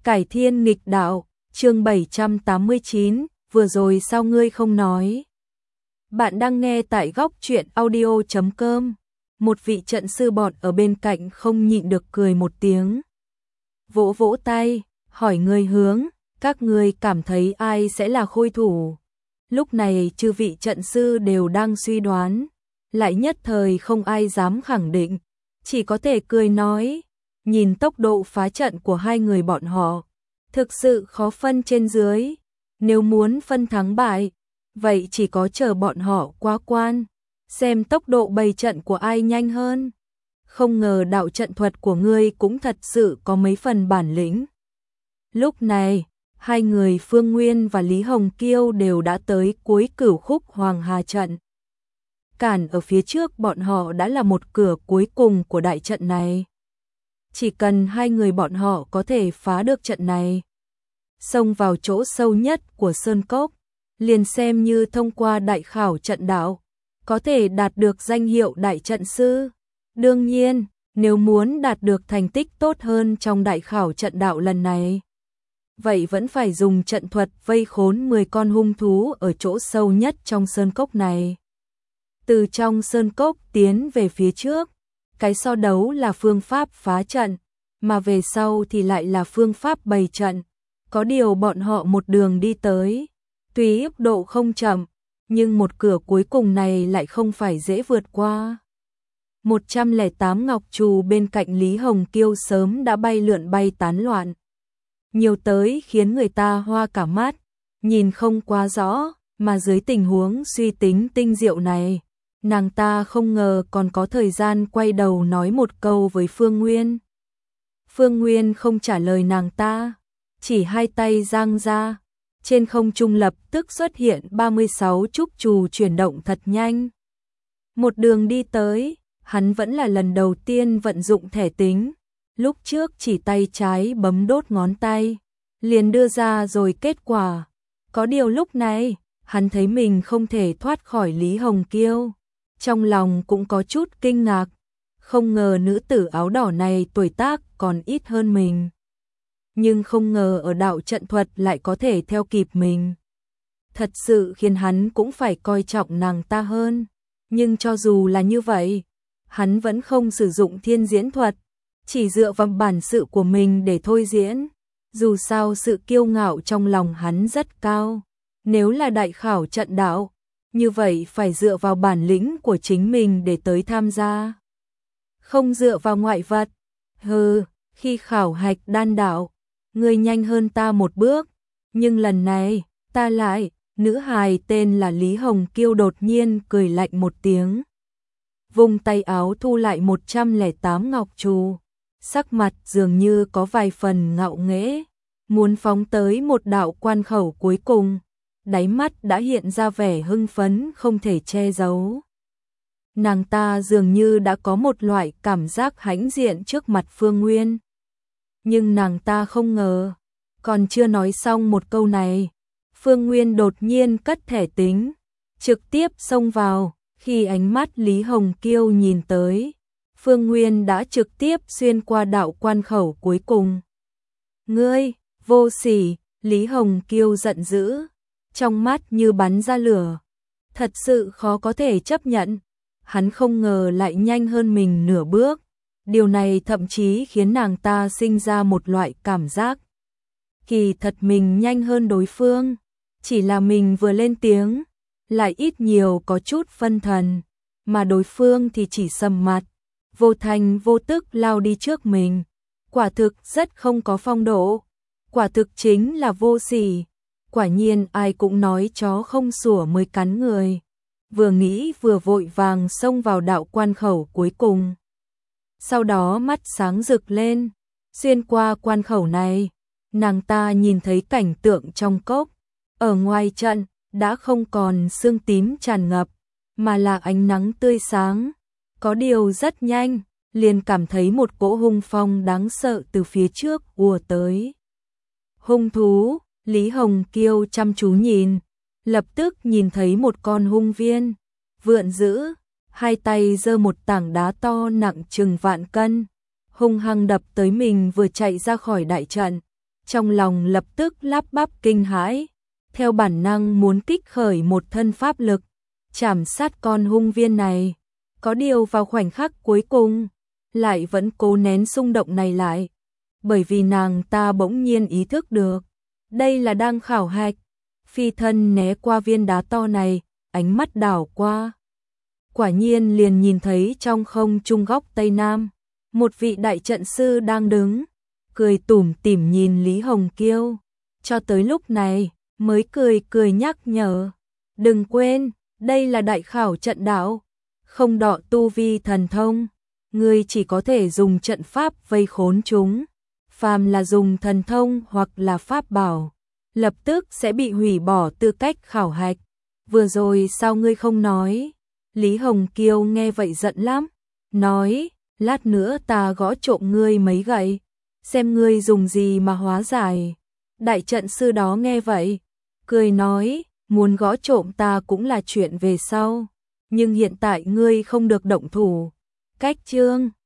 Cải thiên nghịch đạo, chương 789, vừa rồi sao ngươi không nói? Bạn đang nghe tại góc truyện audio.com. Một vị trận sư bọt ở bên cạnh không nhịn được cười một tiếng. Vỗ vỗ tay, hỏi người hướng, các ngươi cảm thấy ai sẽ là khôi thủ? Lúc này chư vị trận sư đều đang suy đoán, lại nhất thời không ai dám khẳng định, chỉ có thể cười nói, nhìn tốc độ phá trận của hai người bọn họ, thực sự khó phân trên dưới, nếu muốn phân thắng bại, vậy chỉ có chờ bọn họ qua quan, xem tốc độ bày trận của ai nhanh hơn. Không ngờ đạo trận thuật của ngươi cũng thật sự có mấy phần bản lĩnh. Lúc này, hai người Phương Nguyên và Lý Hồng Kiêu đều đã tới cuối cửu khúc Hoàng Hà trận. Cản ở phía trước bọn họ đã là một cửa cuối cùng của đại trận này. Chỉ cần hai người bọn họ có thể phá được trận này, xông vào chỗ sâu nhất của Sơn Cốc, liền xem như thông qua đại khảo trận đạo, có thể đạt được danh hiệu đại trận sư. Đương nhiên, nếu muốn đạt được thành tích tốt hơn trong đại khảo trận đạo lần này, vậy vẫn phải dùng trận thuật vây khốn 10 con hung thú ở chỗ sâu nhất trong Sơn Cốc này. Từ trong Sơn Cốc tiến về phía trước, cái so đấu là phương pháp phá trận, mà về sau thì lại là phương pháp bày trận. Có điều bọn họ một đường đi tới, tuy tốc độ không chậm, nhưng một cửa cuối cùng này lại không phải dễ vượt qua. 108 ngọc trù bên cạnh Lý Hồng Kiêu sớm đã bay lượn bay tán loạn. Nhiều tới khiến người ta hoa cả mắt, nhìn không quá rõ, mà dưới tình huống suy tính tinh diệu này, nàng ta không ngờ còn có thời gian quay đầu nói một câu với Phương Nguyên. Phương Nguyên không trả lời nàng ta, chỉ hai tay giang ra, trên không trung lập tức xuất hiện 36 trúc trù chuyển động thật nhanh. Một đường đi tới, hắn vẫn là lần đầu tiên vận dụng thẻ tính, lúc trước chỉ tay trái bấm đốt ngón tay, liền đưa ra rồi kết quả. Có điều lúc này, hắn thấy mình không thể thoát khỏi Lý Hồng Kiêu, trong lòng cũng có chút kinh ngạc, không ngờ nữ tử áo đỏ này tuổi tác còn ít hơn mình. Nhưng không ngờ ở đạo trận thuật lại có thể theo kịp mình. Thật sự khiến hắn cũng phải coi trọng nàng ta hơn. Nhưng cho dù là như vậy, hắn vẫn không sử dụng thiên diễn thuật, chỉ dựa vào bản sự của mình để thôi diễn. Dù sao sự kiêu ngạo trong lòng hắn rất cao. Nếu là đại khảo trận đạo, như vậy phải dựa vào bản lĩnh của chính mình để tới tham gia. Không dựa vào ngoại vật. Hừ, khi khảo hạch đan đạo, ngươi nhanh hơn ta một bước, nhưng lần này, ta lại. Nữ hài tên là Lý Hồng Kiêu đột nhiên cười lạnh một tiếng. Vung tay áo thu lại 108 ngọc trù, sắc mặt dường như có vài phần ngạo nghễ, muốn phóng tới một đạo quan khẩu cuối cùng, đáy mắt đã hiện ra vẻ hưng phấn không thể che giấu. Nàng ta dường như đã có một loại cảm giác hãnh diện trước mặt Phương Nguyên. Nhưng nàng ta không ngờ, còn chưa nói xong một câu này, Phương Nguyên đột nhiên cất thẻ tính, trực tiếp xông vào. Khi ánh mắt Lý Hồng Kiêu nhìn tới, Phương Nguyên đã trực tiếp xuyên qua đạo quan khẩu cuối cùng. Ngươi, vô sỉ! Lý Hồng Kiêu giận dữ, trong mắt như bắn ra lửa. Thật sự khó có thể chấp nhận, hắn không ngờ lại nhanh hơn mình nửa bước. Điều này thậm chí khiến nàng ta sinh ra một loại cảm giác. Kỳ thật mình nhanh hơn đối phương, chỉ là mình vừa lên tiếng, lại ít nhiều có chút phân thần, mà đối phương thì chỉ sầm mặt, vô thành vô tức lao đi trước mình. Quả thực rất không có phong độ, quả thực chính là vô sỉ. Quả nhiên ai cũng nói chó không sủa mới cắn người. Vừa nghĩ vừa vội vàng xông vào đạo quan khẩu cuối cùng. Sau đó mắt sáng rực lên, xuyên qua quan khẩu này, nàng ta nhìn thấy cảnh tượng trong cốc. Ở ngoài trận, đã không còn sương tím tràn ngập, mà là ánh nắng tươi sáng. Có điều rất nhanh, liền cảm thấy một cỗ hung phong đáng sợ từ phía trước ùa tới. Hung thú, Lý Hồng Kiêu chăm chú nhìn, lập tức nhìn thấy một con hung viên, vượn dữ, hai tay giơ một tảng đá to nặng chừng vạn cân, hung hăng đập tới mình vừa chạy ra khỏi đại trận. trong lòng lập tức lắp bắp kinh hãi, theo bản năng muốn kích khởi một thân pháp lực, chảm sát con hung viên này. Có điều vào khoảnh khắc cuối cùng, lại vẫn cố nén xung động này lại, bởi vì nàng ta bỗng nhiên ý thức được, đây là đang khảo hạch. Phi thân né qua viên đá to này, ánh mắt đảo qua. Quả nhiên liền nhìn thấy trong không trung góc Tây Nam, một vị đại trận sư đang đứng, cười tủm tỉm nhìn Lý Hồng Kiêu. Cho tới lúc này, mới cười nhắc nhở. Đừng quên, đây là đại khảo trận đạo, không đọ tu vi thần thông. Ngươi chỉ có thể dùng trận pháp vây khốn chúng. Phàm là dùng thần thông hoặc là pháp bảo, lập tức sẽ bị hủy bỏ tư cách khảo hạch. Vừa rồi sao ngươi không nói? Lý Hồng Kiêu nghe vậy giận lắm, nói, lát nữa ta gõ trộm ngươi mấy gậy, xem ngươi dùng gì mà hóa giải. Đại trận sư đó nghe vậy, cười nói, muốn gõ trộm ta cũng là chuyện về sau, nhưng hiện tại ngươi không được động thủ. Cách chương